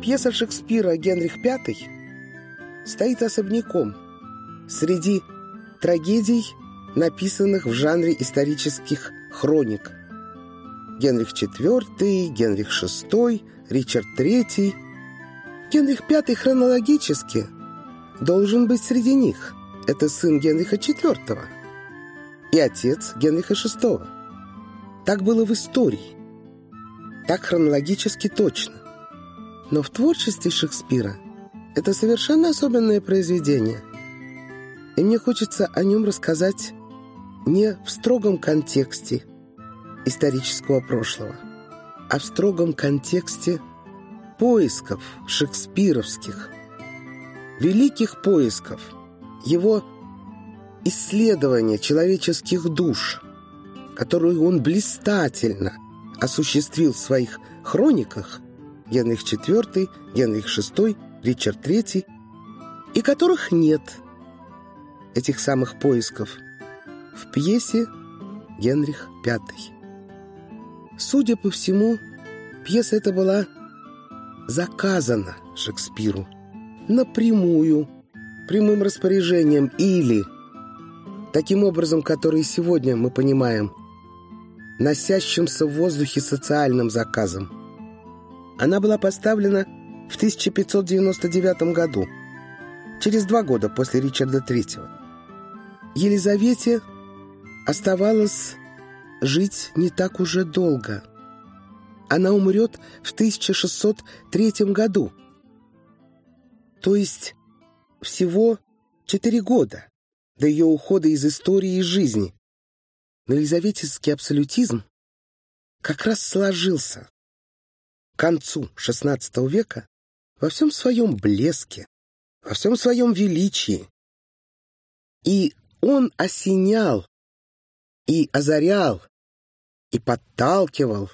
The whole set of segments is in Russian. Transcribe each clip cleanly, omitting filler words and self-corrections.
Пьеса Шекспира «Генрих V» стоит особняком среди трагедий, написанных в жанре исторических хроник. Генрих IV, Генрих VI, Ричард III. Генрих V хронологически должен быть среди них. Это сын Генриха IV и отец Генриха VI. Так было в истории. Так хронологически точно. Но в творчестве Шекспира это совершенно особенное произведение. И мне хочется о нем рассказать не в строгом контексте исторического прошлого, а в строгом контексте поисков шекспировских, великих поисков, его исследования человеческих душ, которую он блистательно осуществил в своих хрониках Генрих IV, Генрих VI, Ричард III, и которых нет, этих самых поисков, в пьесе «Генрих V». Судя по всему, пьеса эта была заказана Шекспиру напрямую, прямым распоряжением или таким образом, который сегодня мы понимаем, носящимся в воздухе социальным заказом. Она была поставлена в 1599 году, через 2 года после Ричарда III. Елизавете оставалось жить не так уже долго. Она умрет в 1603 году. То есть всего 4 года до ее ухода из истории и жизни. Но елизаветинский абсолютизм как раз сложился к концу XVI века во всем своем блеске, во всем своем величии. И он осенял, и озарял, и подталкивал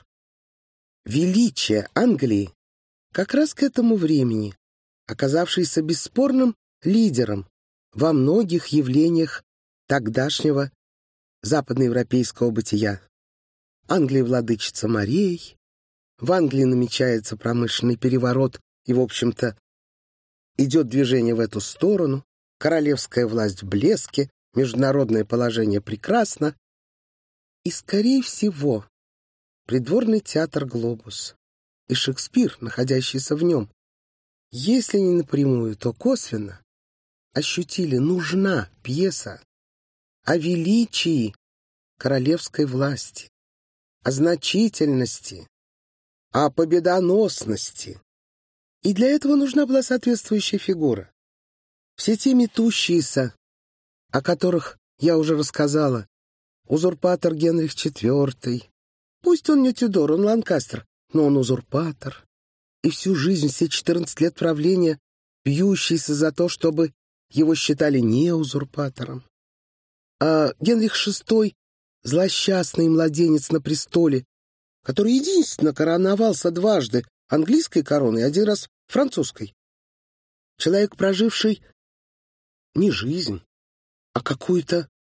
величие Англии как раз к этому времени, оказавшийся бесспорным лидером во многих явлениях тогдашнего западноевропейского бытия. Англия владычица морей, в Англии намечается промышленный переворот, и, в общем-то, идет движение в эту сторону, королевская власть в блеске, международное положение прекрасно, и, скорее всего, придворный театр «Глобус» и Шекспир, находящийся в нем, если не напрямую, то косвенно ощутили, нужна пьеса о величии королевской власти, о значительности, о победоносности. И для этого нужна была соответствующая фигура. Все те метущиеся, о которых я уже рассказала, узурпатор Генрих IV, пусть он не Тюдор, он Ланкастер, но он узурпатор, и всю жизнь, все 14 лет правления, бьющийся за то, чтобы его считали не узурпатором. А Генрих VI — злосчастный младенец на престоле, который единственно короновался дважды английской короной, 1 раз французской. Человек, проживший не жизнь, а какую-то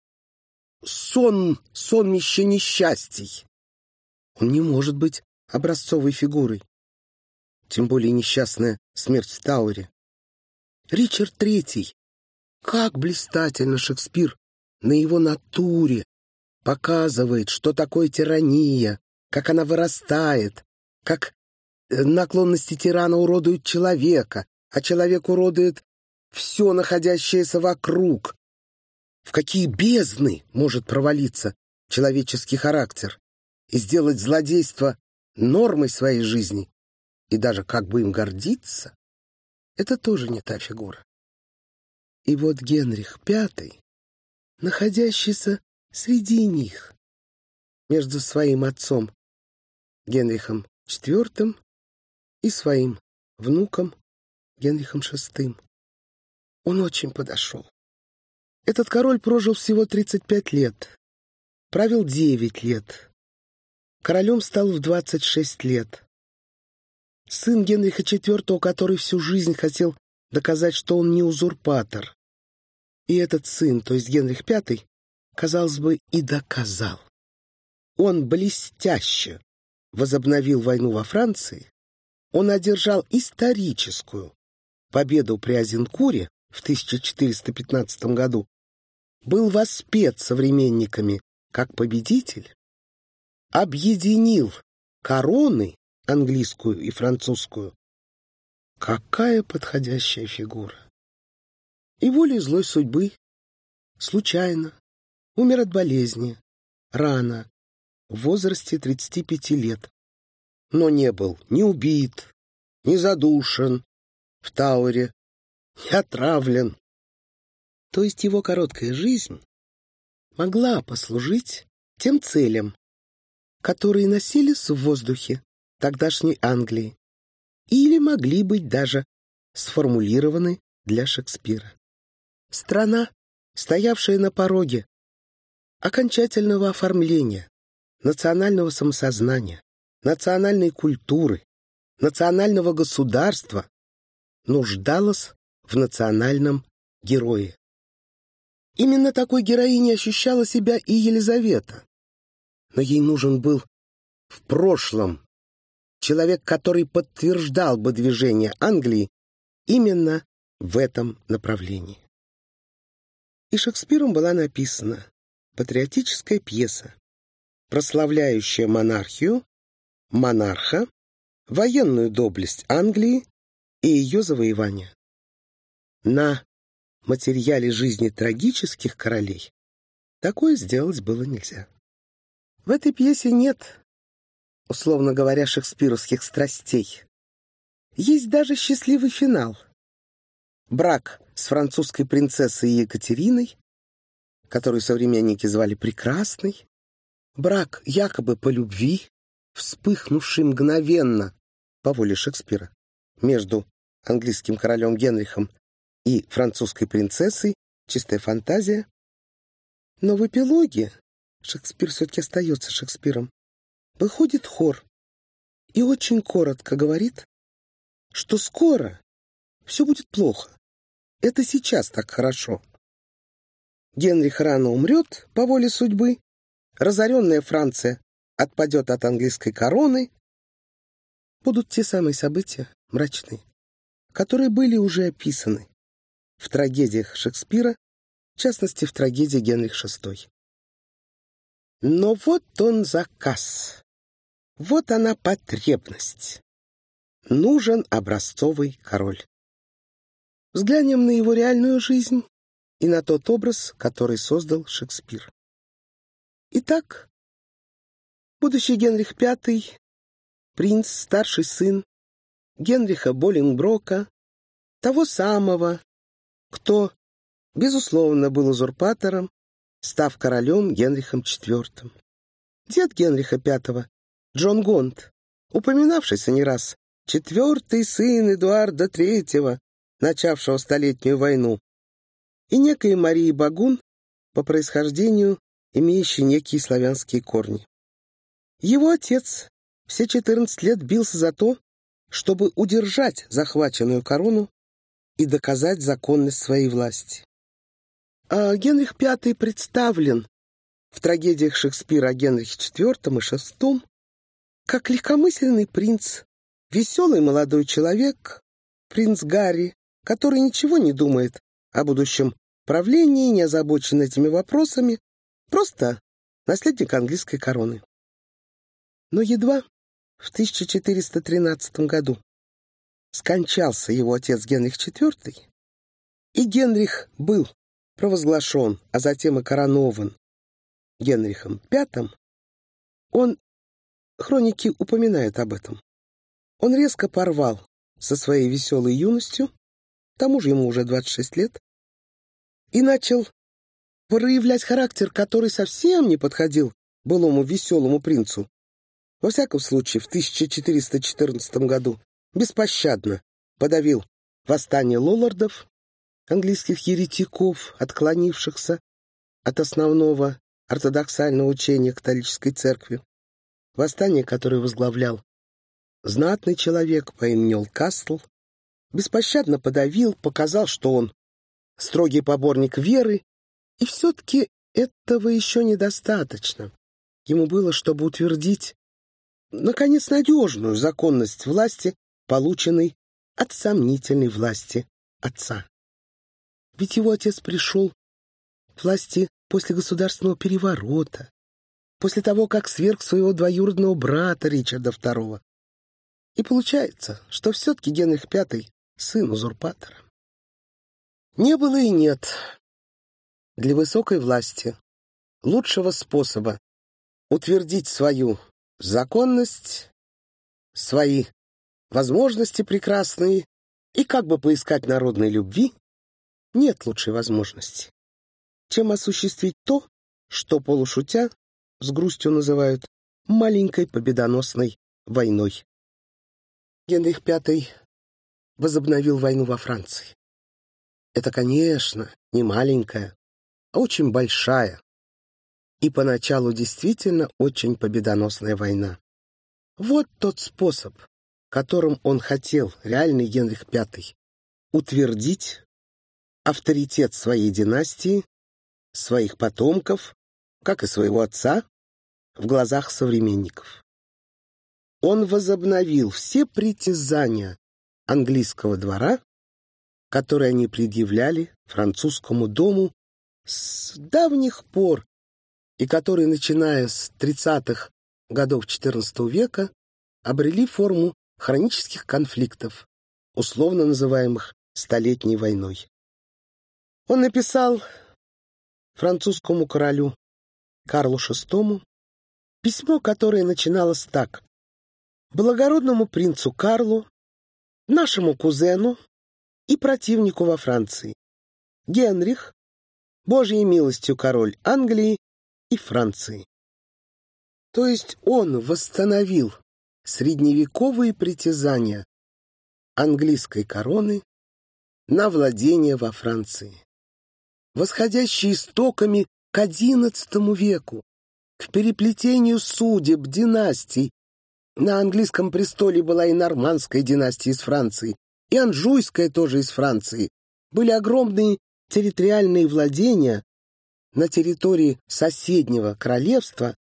сонмище несчастий. Он не может быть образцовой фигурой, тем более несчастная смерть в Тауэре. Ричард III. Как блистательно Шекспир на его натуре показывает, что такое тирания, как она вырастает, как наклонности тирана уродуют человека, а человек уродует все находящееся вокруг. В какие бездны может провалиться человеческий характер и сделать злодейство нормой своей жизни, и даже как бы им гордиться, это тоже не та фигура. И вот Генрих V, находящийся среди них, между своим отцом Генрихом IV и своим внуком Генрихом VI, он очень подошел. Этот король прожил всего 35 лет, правил 9 лет. Королем стал в 26 лет. Сын Генриха IV, который всю жизнь хотел доказать, что он не узурпатор. И этот сын, то есть Генрих V, казалось бы, и доказал. Он блестяще возобновил войну во Франции, он одержал историческую победу при Азенкуре в 1415 году, был воспет современниками как победитель, объединил короны, английскую и французскую. Какая подходящая фигура! И волей злой судьбы случайно умер от болезни, рано, в возрасте 35 лет, но не был ни убит, ни задушен в Тауэре, ни отравлен. То есть его короткая жизнь могла послужить тем целям, которые носились в воздухе тогдашней Англии или могли быть даже сформулированы для Шекспира. Страна, стоявшая на пороге окончательного оформления национального самосознания, национальной культуры, национального государства, нуждалась в национальном герое. Именно такой героиней ощущала себя и Елизавета. Но ей нужен был в прошлом человек, который подтверждал бы движение Англии именно в этом направлении. И Шекспиром была написана патриотическая пьеса, прославляющая монархию, монарха, военную доблесть Англии и ее завоевания. На материале жизни трагических королей такое сделать было нельзя. В этой пьесе нет, условно говоря, шекспировских страстей. Есть даже счастливый финал. Брак с французской принцессой Екатериной, которую современники звали Прекрасной, брак якобы по любви, вспыхнувший мгновенно по воле Шекспира между английским королем Генрихом и французской принцессой, чистая фантазия. Но в эпилоге Шекспир все-таки остается Шекспиром. Выходит хор и очень коротко говорит, что скоро все будет плохо. Это сейчас так хорошо. Генрих рано умрет по воле судьбы, разоренная Франция отпадет от английской короны. Будут те самые события, мрачные, которые были уже описаны в трагедиях Шекспира, в частности, в трагедии Генрих VI. Но вот он заказ, вот она потребность. Нужен образцовый король. Взглянем на его реальную жизнь и на тот образ, который создал Шекспир. Итак, будущий Генрих V, принц, старший сын Генриха Болингброка, того самого, кто, безусловно, был узурпатором, став королем Генрихом IV. Дед Генриха V, Джон Гонт, упоминавшийся не раз, четвертый сын Эдуарда III, начавшего Столетнюю войну, и некой Марии Багун, по происхождению имеющей некие славянские корни. Его отец все 14 лет бился за то, чтобы удержать захваченную корону и доказать законность своей власти. А Генрих V представлен в трагедиях Шекспира о Генрихе IV и VI как легкомысленный принц, веселый молодой человек, принц Гарри, который ничего не думает о будущем правлении, не озабочен этими вопросами, просто наследник английской короны. Но едва в 1413 году скончался его отец Генрих IV, и Генрих был провозглашен, а затем и коронован Генрихом V, хроники упоминают об этом. Он резко порвал со своей веселой юностью, к тому же ему уже 26 лет, и начал проявлять характер, который совсем не подходил былому веселому принцу. Во всяком случае, в 1414 году беспощадно подавил восстание лоллардов, английских еретиков, отклонившихся от основного ортодоксального учения католической церкви. Восстание, которое возглавлял знатный человек по имени Олкастл, беспощадно подавил, показал, что он строгий поборник веры, и все-таки этого еще недостаточно. Ему было, чтобы утвердить, наконец, надежную законность власти полученный от сомнительной власти отца. Ведь его отец пришел к власти после государственного переворота, после того, как сверг своего двоюродного брата Ричарда II. И получается, что все-таки Генрих V — сын узурпатора. Не было и нет для высокой власти лучшего способа утвердить свою законность, свои возможности прекрасные и как бы поискать народной любви. Нет лучшей возможности, чем осуществить то, что полушутя с грустью называют маленькой победоносной войной. Генрих V возобновил войну во Франции. Это, конечно, не маленькая, а очень большая и поначалу действительно очень победоносная война. Вот тот способ, которым он хотел, реальный Генрих V, утвердить авторитет своей династии, своих потомков, как и своего отца, в глазах современников. Он возобновил все притязания английского двора, которые они предъявляли французскому дому с давних пор и которые, начиная с 30-х годов XIV века, обрели форму хронических конфликтов, условно называемых Столетней войной. Он написал французскому королю Карлу VI письмо, которое начиналось так: «Благородному принцу Карлу, нашему кузену и противнику во Франции, Генрих, Божьей милостью король Англии и Франции». То есть он восстановил средневековые притязания английской короны на владение во Франции, восходящие истоками к XI веку, к переплетению судеб, династий. На английском престоле была и нормандская династия из Франции, и анжуйская тоже из Франции. Были огромные территориальные владения на территории соседнего королевства.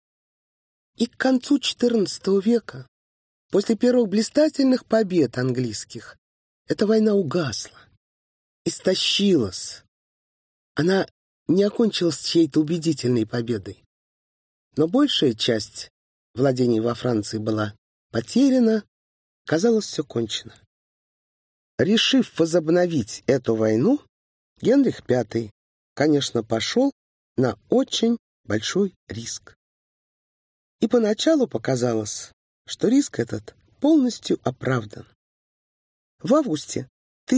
И к концу XIV века, после первых блистательных побед английских, эта война угасла, истощилась. Она не окончилась чьей-то убедительной победой. Но большая часть владений во Франции была потеряна, казалось, все кончено. Решив возобновить эту войну, Генрих V, конечно, пошел на очень большой риск. И поначалу показалось, что риск этот полностью оправдан. В августе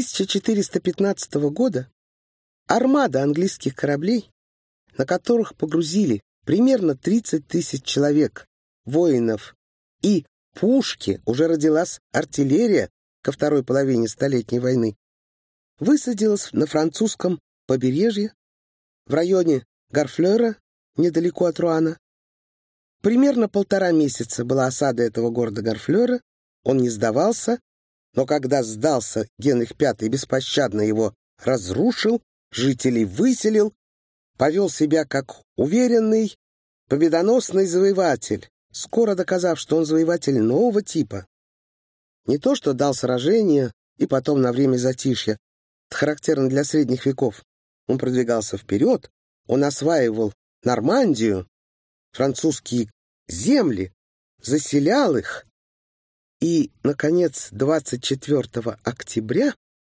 1415 года армада английских кораблей, на которых погрузили примерно 30 тысяч человек, воинов и пушки, уже родилась артиллерия ко второй половине Столетней войны, высадилась на французском побережье в районе Гарфлера, недалеко от Руана. Примерно 1,5 месяца была осада этого города Гарфлера, он не сдавался, но когда сдался, Генрих V беспощадно его разрушил, жителей выселил, повел себя как уверенный, победоносный завоеватель, скоро доказав, что он завоеватель нового типа. Не то, что дал сражение и потом на время затишья, это характерно для средних веков. Он продвигался вперед, он осваивал Нормандию, французские земли, заселял их, и, наконец, 24 октября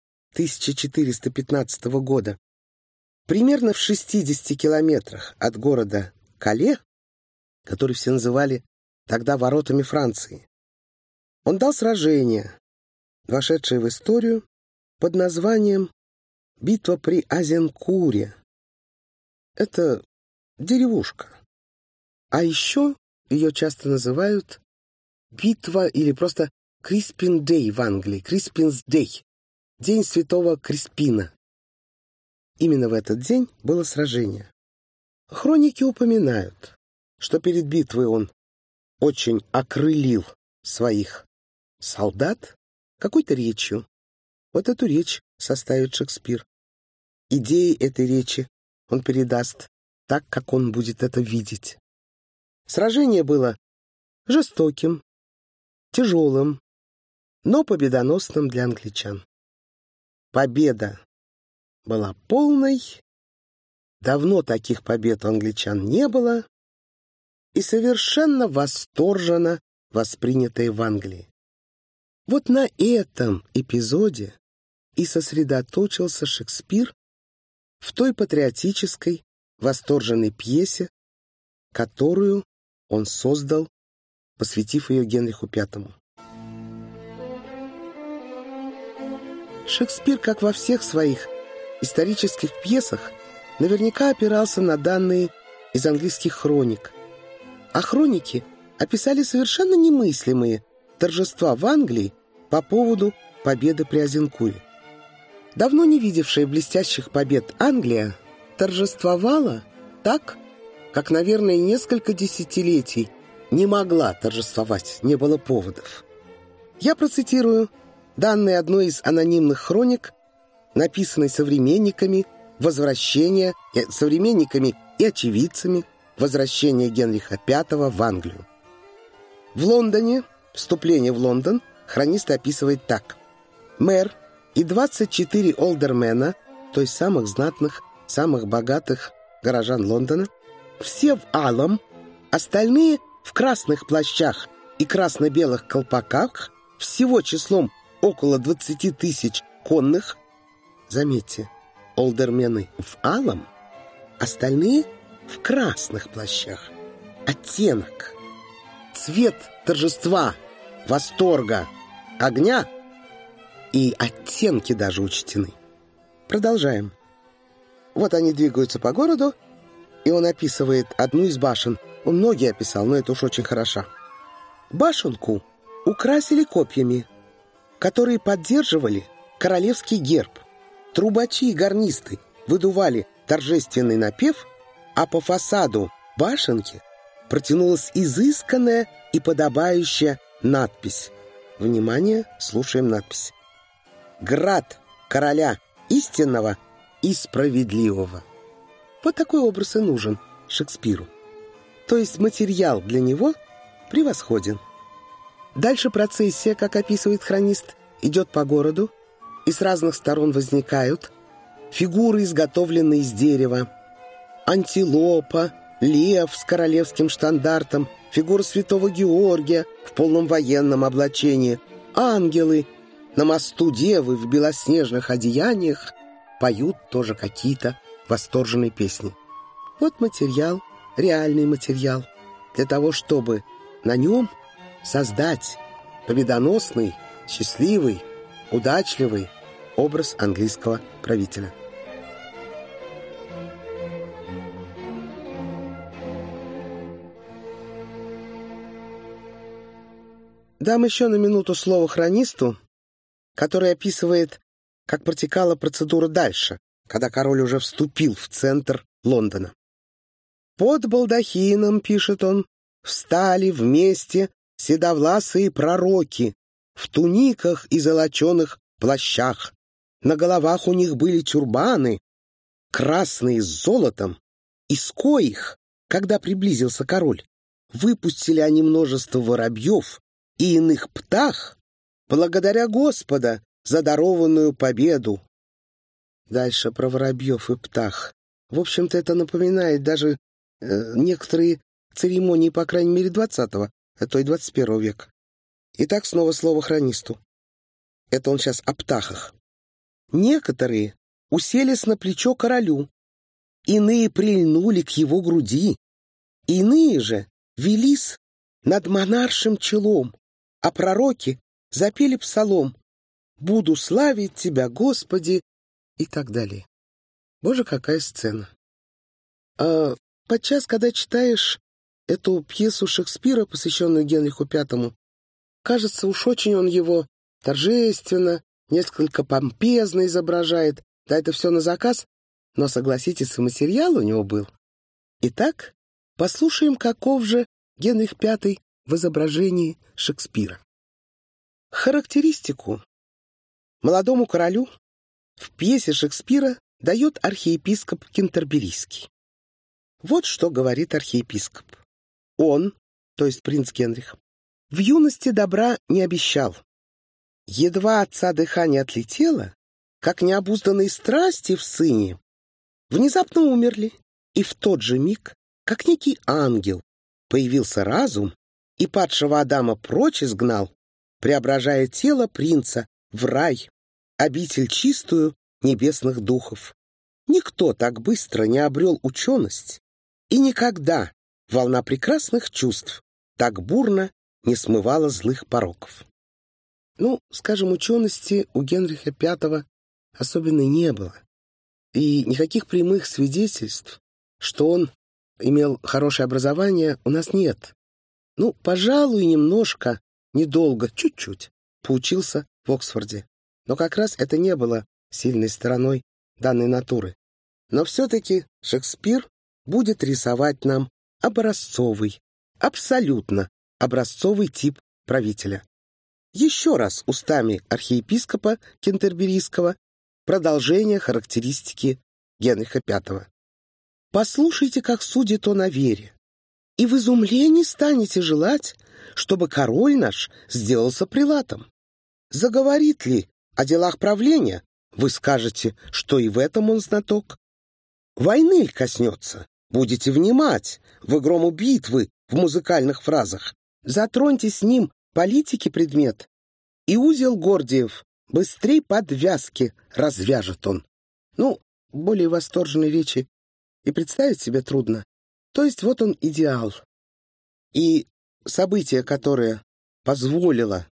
1415 года, примерно в 60 километрах от города Кале, который все называли тогда воротами Франции, он дал сражение, вошедшее в историю под названием «Битва при Азенкуре». Это деревушка. А еще ее часто называют битва или просто Криспин-Дэй в Англии, Криспинс-Дэй, День Святого Криспина. Именно в этот день было сражение. Хроники упоминают, что перед битвой он очень окрылил своих солдат какой-то речью. Вот эту речь составит Шекспир. Идеи этой речи он передаст так, как он будет это видеть. Сражение было жестоким, тяжелым, но победоносным для англичан. Победа была полной, давно таких побед у англичан не было, и совершенно восторженно воспринятые в Англии. Вот на этом эпизоде и сосредоточился Шекспир в той патриотической, восторженной пьесе, которую он создал, посвятив ее Генриху V. Шекспир, как во всех своих исторических пьесах, наверняка опирался на данные из английских хроник. А хроники описали совершенно немыслимые торжества в Англии по поводу победы при Азенкуре. Давно не видевшая блестящих побед Англия торжествовала так, как, наверное, несколько десятилетий не могла торжествовать, не было поводов. Я процитирую данные одной из анонимных хроник, написанной современниками и очевидцами возвращения Генриха V в Англию. В Лондоне, вступление в Лондон, хронист описывает так. Мэр и 24 олдермена, то есть самых знатных, самых богатых горожан Лондона, все в алом, остальные в красных плащах и красно-белых колпаках, всего числом около 20 тысяч конных. Заметьте, олдермены в алом, остальные в красных плащах. Оттенок, цвет торжества, восторга, огня и оттенки даже учтены. Продолжаем. Вот они двигаются по городу, и он описывает одну из башен. Он многие описал, но это уж очень хорошо. Башенку украсили копьями, которые поддерживали королевский герб. Трубачи и гарнисты выдували торжественный напев, а по фасаду башенки протянулась изысканная и подобающая надпись. Внимание, слушаем надпись. «Град короля истинного и справедливого». Вот такой образ и нужен Шекспиру. То есть материал для него превосходен. Дальше процессия, как описывает хронист, идет по городу, и с разных сторон возникают фигуры, изготовленные из дерева. Антилопа, лев с королевским штандартом, фигура святого Георгия в полном военном облачении, ангелы, на мосту девы в белоснежных одеяниях поют тоже какие-то восторженные песни. Вот материал, реальный материал, для того, чтобы на нем создать победоносный, счастливый, удачливый образ английского правителя. Дам еще на минуту слово хронисту, который описывает, как протекала процедура дальше, когда король уже вступил в центр Лондона. «Под балдахином, — пишет он, — встали вместе седовласые пророки в туниках и золоченых плащах. На головах у них были тюрбаны, красные с золотом, из коих, когда приблизился король, выпустили они множество воробьев и иных птах, благодаря Господа за дарованную победу». Дальше про воробьев и птах. В общем-то, это напоминает даже некоторые церемонии, по крайней мере, 20-го, а то и 21 века. Итак, снова слово хронисту. Это он сейчас о птахах. «Некоторые уселись на плечо королю, иные прильнули к его груди, иные же велись над монаршим челом, а пророки запели псалом «Буду славить Тебя, Господи» и так далее. Боже, какая сцена! Подчас, когда читаешь эту пьесу Шекспира, посвященную Генриху V, кажется, уж очень он его торжественно, несколько помпезно изображает. Да, это все на заказ, но, согласитесь, и материал у него был. Итак, послушаем, каков же Генрих V в изображении Шекспира. Характеристику молодому королю в пьесе Шекспира дает архиепископ Кентерберийский. Вот что говорит архиепископ. Он, то есть принц Генрих, в юности добра не обещал, Едва отца дыхание отлетело, как необузданные страсти в сыне внезапно умерли, и в тот же миг, как некий ангел, появился разум и падшего Адама прочь изгнал, преображая тело принца в рай, обитель чистую небесных духов. Никто так быстро не обрел ученость, и никогда волна прекрасных чувств так бурно не смывала злых пороков. Ну, скажем, учености у Генриха V особенно не было, и никаких прямых свидетельств, что он имел хорошее образование, у нас нет. Ну, пожалуй, немножко, недолго, чуть-чуть поучился в Оксфорде, но как раз это не было сильной стороной данной натуры. Но все-таки Шекспир будет рисовать нам образцовый, абсолютно образцовый тип правителя. Еще раз устами архиепископа Кентерберийского продолжение характеристики Генриха V. Послушайте, как судит он о вере, и в изумлении станете желать, чтобы король наш сделался прилатом. Заговорит ли о делах правления, вы скажете, что и в этом он знаток. Войны ль коснется, будете внимать в игрому битвы в музыкальных фразах. Затроньте с ним политики предмет, и узел Гордиев быстрей подвязки развяжет он. Ну, более восторженной речи и представить себе трудно. То есть вот он идеал. И событие, которое позволило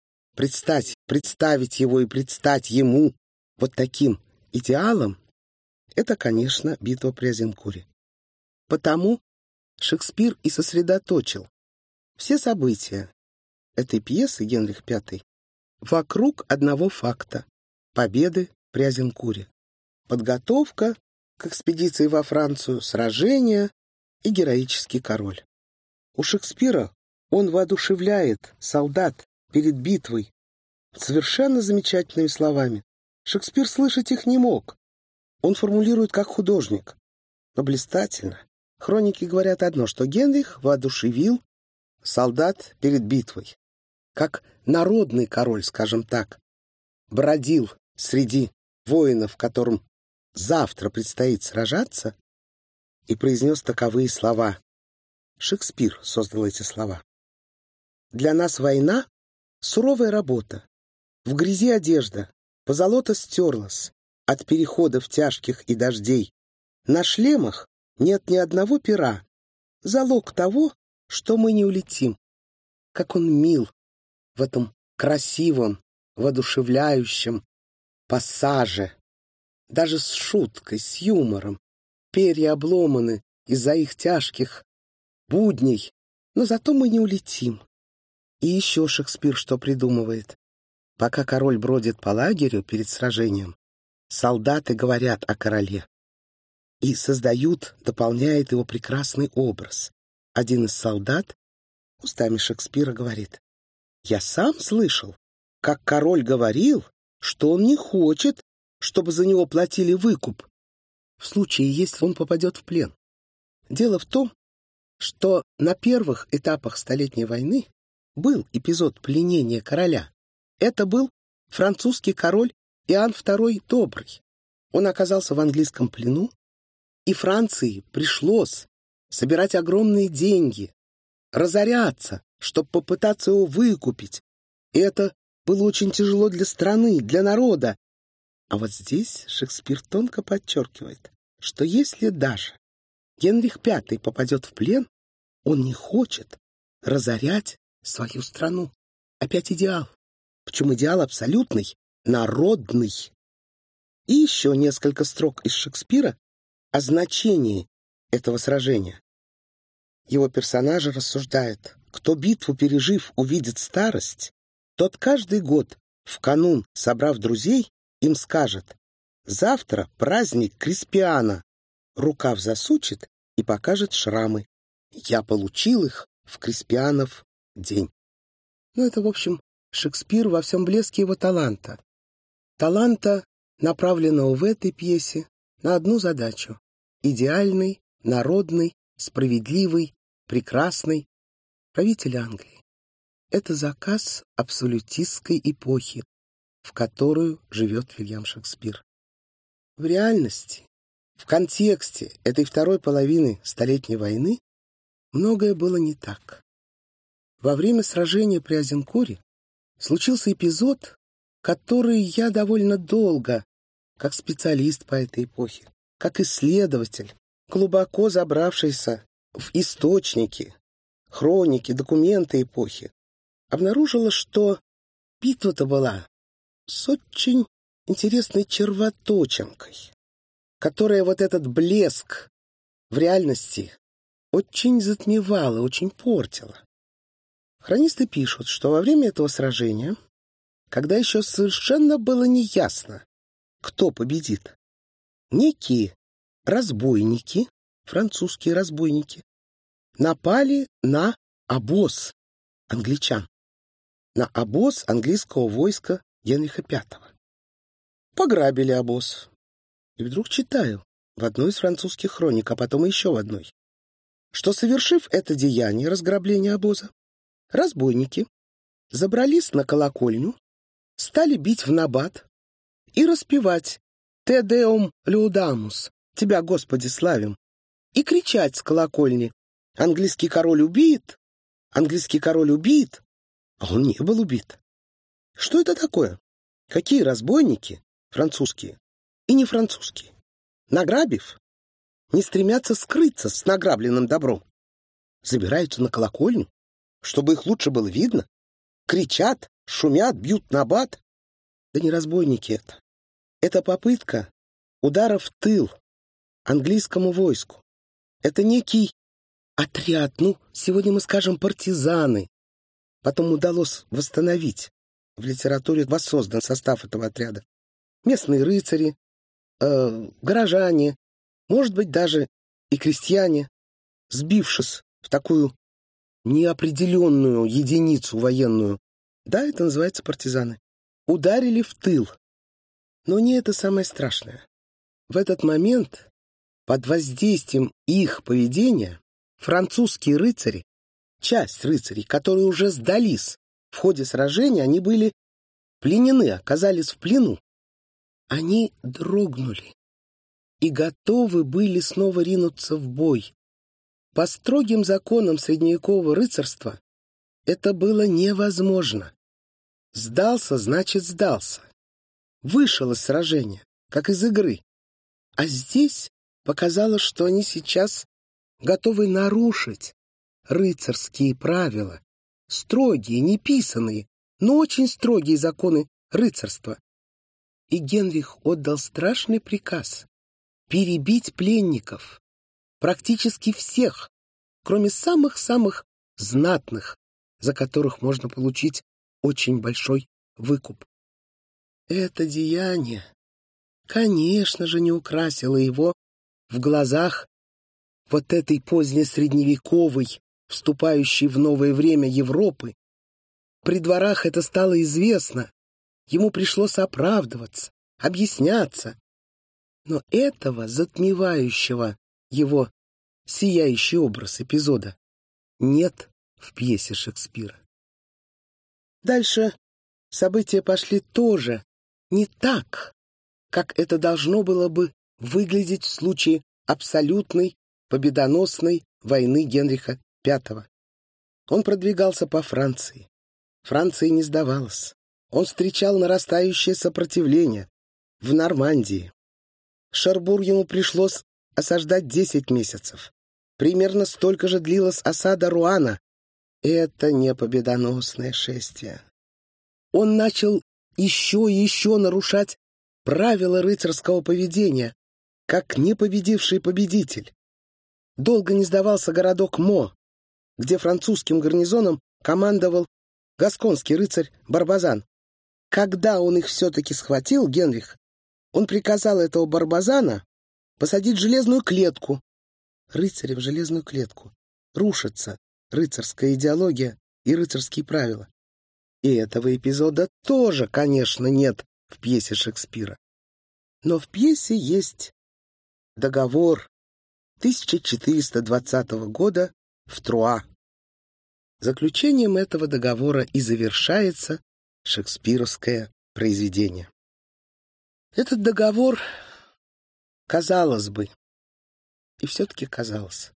представить его и предстать ему вот таким идеалом, это, конечно, битва при Азенкуре. Потому Шекспир и сосредоточил все события этой пьесы «Генрих V» вокруг одного факта — победы при Азенкуре. Подготовка к экспедиции во Францию, сражения и героический король. У Шекспира он воодушевляет солдат перед битвой совершенно замечательными словами. Шекспир слышать их не мог. Он формулирует как художник, но блистательно. Хроники говорят одно, что Генрих воодушевил солдат перед битвой. Как народный король, скажем так, бродил среди воинов, которым завтра предстоит сражаться, и произнес таковые слова. Шекспир создал эти слова. «Для нас война — суровая работа. В грязи одежда, позолота стерлась от переходов тяжких и дождей. На шлемах нет ни одного пера. Залог того, что мы не улетим». Как он мил в этом красивом, воодушевляющем пассаже. Даже с шуткой, с юмором. Перья обломаны из-за их тяжких будней, но зато мы не улетим. И еще Шекспир что придумывает. Пока король бродит по лагерю перед сражением, солдаты говорят о короле и создают, дополняет его прекрасный образ. Один из солдат устами Шекспира говорит: «Я сам слышал, как король говорил, что он не хочет, чтобы за него платили выкуп, в случае, если он попадет в плен». Дело в том, что на первых этапах Столетней войны был эпизод пленения короля. Это был французский король Иоанн II Добрый. Он оказался в английском плену, и Франции пришлось собирать огромные деньги, разоряться, чтобы попытаться его выкупить. И это было очень тяжело для страны, для народа. А вот здесь Шекспир тонко подчеркивает, что если даже Генрих V попадет в плен, он не хочет разорять свою страну. Опять идеал. Причем идеал абсолютный, народный. И еще несколько строк из Шекспира о значении этого сражения. Его персонажи рассуждают: кто битву пережив увидит старость, тот каждый год в канун, собрав друзей, им скажет: завтра праздник Криспиана. Рукав засучит и покажет шрамы. Я получил их в Криспианов день. Ну, это, в общем, Шекспир во всем блеске его таланта. Таланта, направленного в этой пьесе на одну задачу — идеальный, народный, справедливый, прекрасный правитель Англии. Это заказ абсолютистской эпохи. в которую живет Вильям Шекспир. В реальности, в контексте этой второй половины Столетней войны многое было не так. Во время сражения при Азенкуре случился эпизод, который я довольно долго, как специалист по этой эпохе, как исследователь, глубоко забравшийся в источники, хроники, документы эпохи, обнаружила, что битва-то была с очень интересной червоточинкой, которая вот этот блеск в реальности очень затмевала, очень портила. Хронисты пишут, что во время этого сражения, когда еще совершенно было неясно, кто победит, некие разбойники, французские разбойники, напали на обоз англичан, на обоз английского войска Генриха V. Пограбили обоз. И вдруг читаю в одной из французских хроник, а потом еще в одной, что, совершив это деяние разграбления обоза, разбойники забрались на колокольню, стали бить в набат и распевать «Те деум леудамус», «Тебя, Господи, славим», и кричать с колокольни «Английский король убит! Английский король убит!» А он не был убит. Что это такое? Какие разбойники, французские и не французские, награбив, не стремятся скрыться с награбленным добром, забираются на колокольню, чтобы их лучше было видно, кричат, шумят, бьют набат? Да не разбойники это. Это попытка удара в тыл английскому войску. Это некий отряд, сегодня мы скажем партизаны. Потом удалось восстановить. В литературе воссоздан состав этого отряда. Местные рыцари, горожане, может быть, даже и крестьяне, сбившись в такую неопределенную единицу военную, да, это называется партизаны, ударили в тыл. Но не это самое страшное. В этот момент, под воздействием их поведения, французские рыцари, часть рыцарей, которые уже сдались в ходе сражения, они были пленены, оказались в плену. Они дрогнули и готовы были снова ринуться в бой. По строгим законам средневекового рыцарства это было невозможно. Сдался, значит, сдался. Вышел из сражения, как из игры. А здесь показалось, что они сейчас готовы нарушить рыцарские правила, строгие, неписанные, но очень строгие законы рыцарства. И Генрих отдал страшный приказ перебить пленников, практически всех, кроме самых-самых знатных, за которых можно получить очень большой выкуп. Это деяние, конечно же, не украсило его в глазах вот этой позднесредневековой, вступающей в новое время Европы. При дворах это стало известно, ему пришлось оправдываться, объясняться. Но этого затмевающего его сияющий образ эпизода нет в пьесе Шекспира. Дальше события пошли тоже не так, как это должно было бы выглядеть в случае абсолютной победоносной войны Генриха V. Он продвигался по Франции. Франция не сдавалась. Он встречал нарастающее сопротивление в Нормандии. Шербур ему пришлось осаждать 10 месяцев. Примерно столько же длилась осада Руана. Это не победоносное шествие. Он начал еще и еще нарушать правила рыцарского поведения, как непобедивший победитель. Долго не сдавался городок Мо, где французским гарнизоном командовал гасконский рыцарь Барбазан. Когда он их все-таки схватил, Генрих, он приказал этого Барбазана посадить в железную клетку. Рыцари в железную клетку. Рушится рыцарская идеология и рыцарские правила. И этого эпизода тоже, конечно, нет в пьесе Шекспира. Но в пьесе есть договор 1420 года в Труа. Заключением этого договора и завершается шекспировская произведения. Этот договор, казалось бы, и все-таки казалось,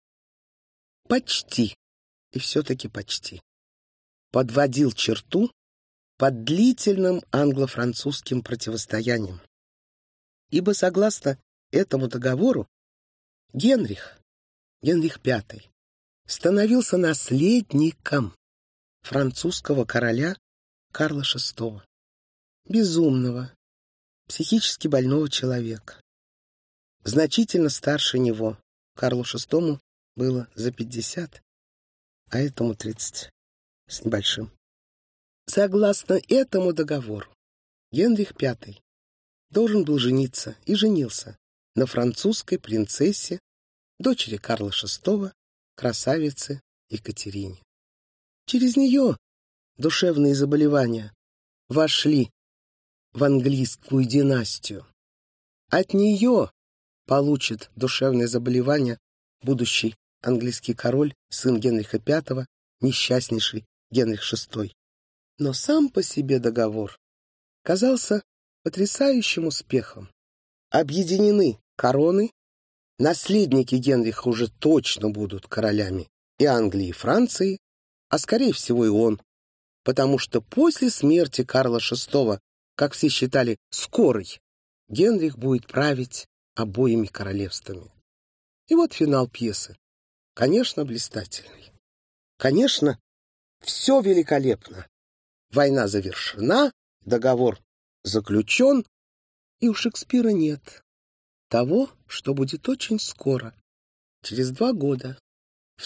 почти, и все-таки почти, подводил черту под длительным англо-французским противостоянием. Ибо, согласно этому договору, Генрих V, становился наследником французского короля Карла VI, безумного, психически больного человека. Значительно старше него. Карлу VI было за 50, а этому 30 с небольшим. Согласно этому договору, Генрих V должен был жениться и женился на французской принцессе, дочери Карла VI, красавице Екатерине. Через нее душевные заболевания вошли в английскую династию. От нее получит душевное заболевание будущий английский король, сын Генриха V, несчастнейший Генрих VI. Но сам по себе договор казался потрясающим успехом. Объединены короны, наследники Генриха уже точно будут королями и Англии, и Франции, а скорее всего и он, потому что после смерти Карла VI, как все считали, скорой, Генрих будет править обоими королевствами. И вот финал пьесы. Конечно, блистательный. Конечно, все великолепно. Война завершена, договор заключен, и у Шекспира нет того, что будет очень скоро, через 2 года, в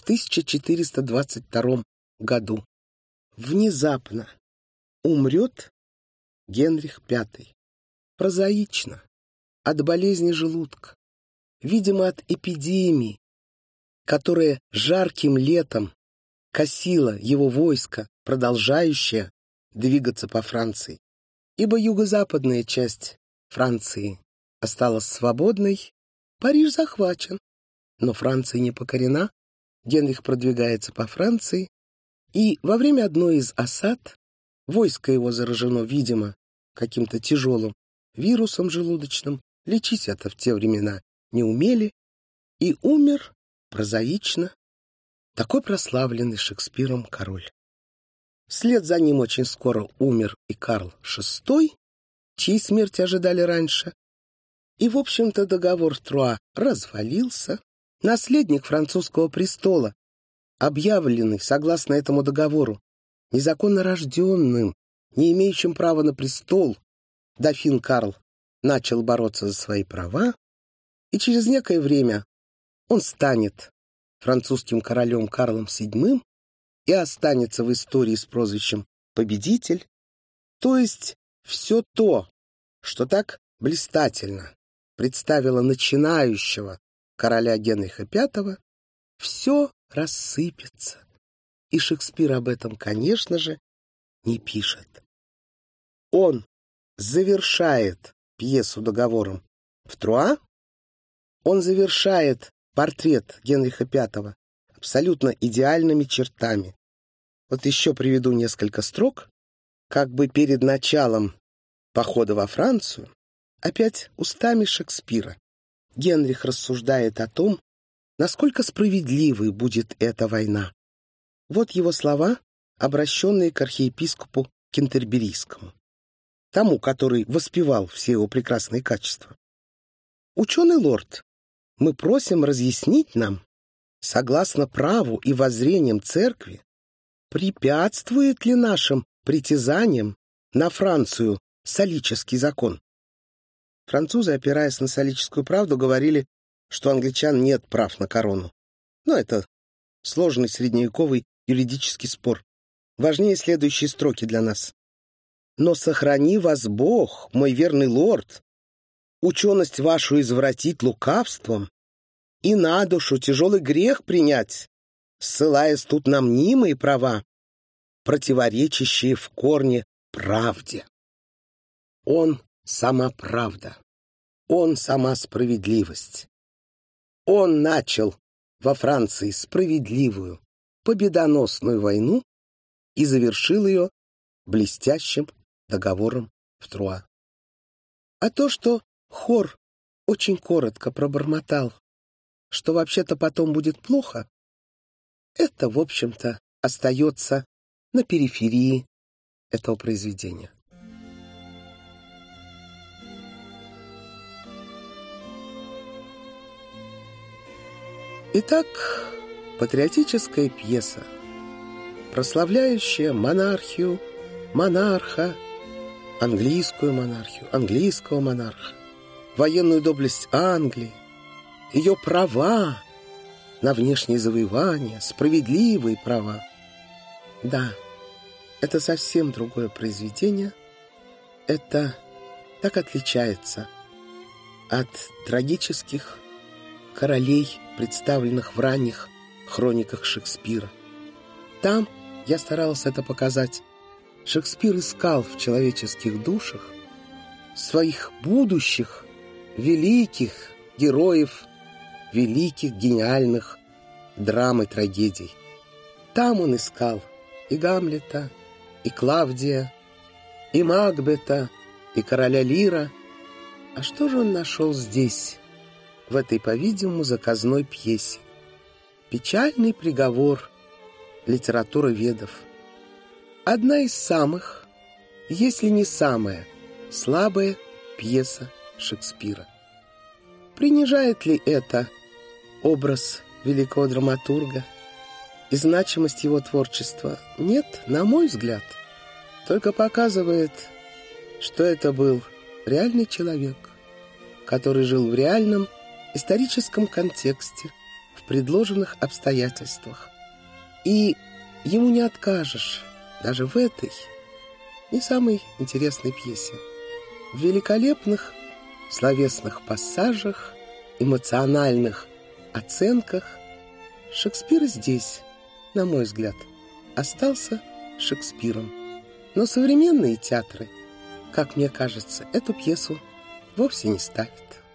1422 году, внезапно умрет Генрих V. Прозаично, от болезни желудка, видимо, от эпидемии, которая жарким летом косила его войско, продолжающее двигаться по Франции, ибо юго-западная часть Франции осталась свободной, Париж захвачен, но Франция не покорена, Генрих продвигается по Франции, и во время одной из осад войско его заражено, видимо, каким-то тяжелым вирусом желудочным, лечить это в те времена не умели, и умер прозаично такой прославленный Шекспиром король. Вслед за ним очень скоро умер и Карл VI, чьей смерти ожидали раньше. И, в общем-то, договор Труа развалился. Наследник французского престола, объявленный, согласно этому договору, незаконно рожденным, не имеющим права на престол, дофин Карл начал бороться за свои права, и через некое время он станет французским королем Карлом VII и останется в истории с прозвищем «Победитель». То есть все то, что так блистательно представило начинающего короля Генриха V, все рассыпется. И Шекспир об этом, конечно же, не пишет. Он завершает пьесу договором в Труа, он завершает портрет Генриха V абсолютно идеальными чертами. Вот еще приведу несколько строк, как бы перед началом похода во Францию, опять устами Шекспира. Генрих рассуждает о том, насколько справедливой будет эта война. Вот его слова, обращенные к архиепископу Кентерберийскому, тому, который воспевал все его прекрасные качества. «Ученый лорд, мы просим разъяснить нам, согласно праву и воззрениям церкви, препятствует ли нашим притязаниям на Францию солический закон?» Французы, опираясь на солическую правду, говорили, что у англичан нет прав на корону. Но это сложный средневековый юридический спор. Важнее следующие строки для нас. «Но сохрани вас Бог, мой верный лорд, ученость вашу извратить лукавством и на душу тяжелый грех принять, ссылаясь тут на мнимые права, противоречащие в корне правде. Он сама правда, он сама справедливость. Он начал во Франции справедливую, победоносную войну и завершил ее блестящим договором в Труа. А то, что хор очень коротко пробормотал, что вообще-то потом будет плохо, это, в общем-то, остается на периферии этого произведения. Итак, патриотическая пьеса, прославляющая монархию, монарха, английскую монархию, английского монарха, военную доблесть Англии, ее права на внешние завоевания, справедливые права. Да, это совсем другое произведение. Это так отличается от трагических королей, представленных в ранних хрониках Шекспира. Там, я старался это показать, Шекспир искал в человеческих душах своих будущих великих героев, великих, гениальных драм и трагедий. Там он искал и Гамлета, и Клавдия, и Макбета, и короля Лира. А что же он нашел здесь, в этой, по-видимому, заказной пьесе? Печальный приговор литературоведов. Одна из самых, если не самая, слабая пьеса Шекспира. Принижает ли это образ великого драматурга и значимость его творчества? Нет, на мой взгляд, только показывает, что это был реальный человек, который жил в реальном историческом контексте, в предложенных обстоятельствах. И ему не откажешь даже в этой не самой интересной пьесе, в великолепных словесных пассажах, эмоциональных оценках. Шекспир здесь, на мой взгляд, остался Шекспиром. Но современные театры, как мне кажется, эту пьесу вовсе не ставят.